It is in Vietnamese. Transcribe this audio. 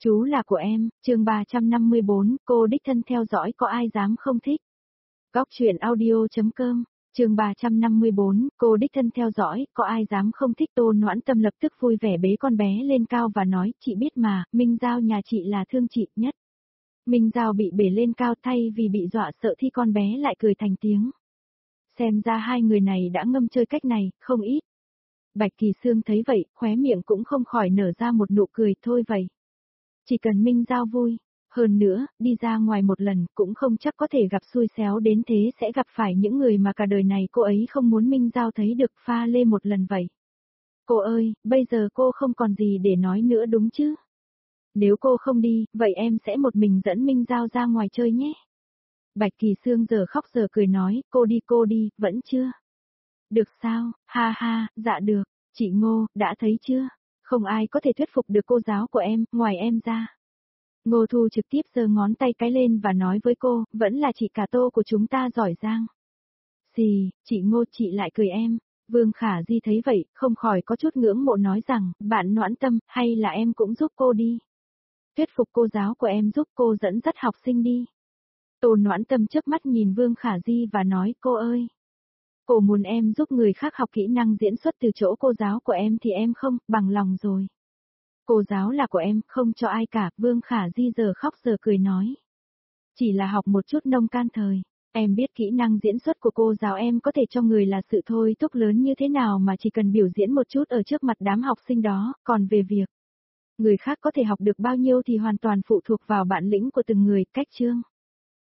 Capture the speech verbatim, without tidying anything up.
Chú là của em, chương ba trăm năm mươi bốn, cô đích thân theo dõi có ai dám không thích. Góc truyện audio.com, chương ba trăm năm mươi bốn, cô đích thân theo dõi, có ai dám không thích. Tô Noãn Tâm lập tức vui vẻ bế con bé lên cao và nói, chị biết mà, Minh Giao nhà chị là thương chị nhất. Minh Giao bị bế lên cao thay vì bị dọa sợ thì con bé lại cười thành tiếng. Xem ra hai người này đã ngâm chơi cách này, không ít. Bạch Kỳ Sương thấy vậy, khóe miệng cũng không khỏi nở ra một nụ cười. Thôi vậy. Chỉ cần Minh Giao vui, hơn nữa, đi ra ngoài một lần cũng không chắc có thể gặp xui xéo đến thế, sẽ gặp phải những người mà cả đời này cô ấy không muốn Minh Giao thấy được. Pha lê một lần vậy. Cô ơi, bây giờ cô không còn gì để nói nữa đúng chứ? Nếu cô không đi, vậy em sẽ một mình dẫn Minh Giao ra ngoài chơi nhé. Bạch Kỳ Sương giờ khóc giờ cười nói, cô đi cô đi, vẫn chưa? Được sao, ha ha, dạ được, chị Ngô, đã thấy chưa? Không ai có thể thuyết phục được cô giáo của em, ngoài em ra. Ngô Thu trực tiếp giơ ngón tay cái lên và nói với cô, vẫn là chị cả Tô của chúng ta giỏi giang. Xì, chị Ngô chị lại cười em. Vương Khả Di thấy vậy, không khỏi có chút ngưỡng mộ nói rằng, bạn Noãn Tâm, hay là em cũng giúp cô đi. Thuyết phục cô giáo của em giúp cô dẫn dắt học sinh đi. Tô Noãn Tâm chớp mắt nhìn Vương Khả Di và nói, cô ơi. Cô muốn em giúp người khác học kỹ năng diễn xuất từ chỗ cô giáo của em thì em không, bằng lòng rồi. Cô giáo là của em, không cho ai cả. Vương Khả Di giờ khóc giờ cười nói. Chỉ là học một chút nông can thời. Em biết kỹ năng diễn xuất của cô giáo em có thể cho người là sự thôi thúc lớn như thế nào mà chỉ cần biểu diễn một chút ở trước mặt đám học sinh đó, còn về việc người khác có thể học được bao nhiêu thì hoàn toàn phụ thuộc vào bản lĩnh của từng người. Cách chương.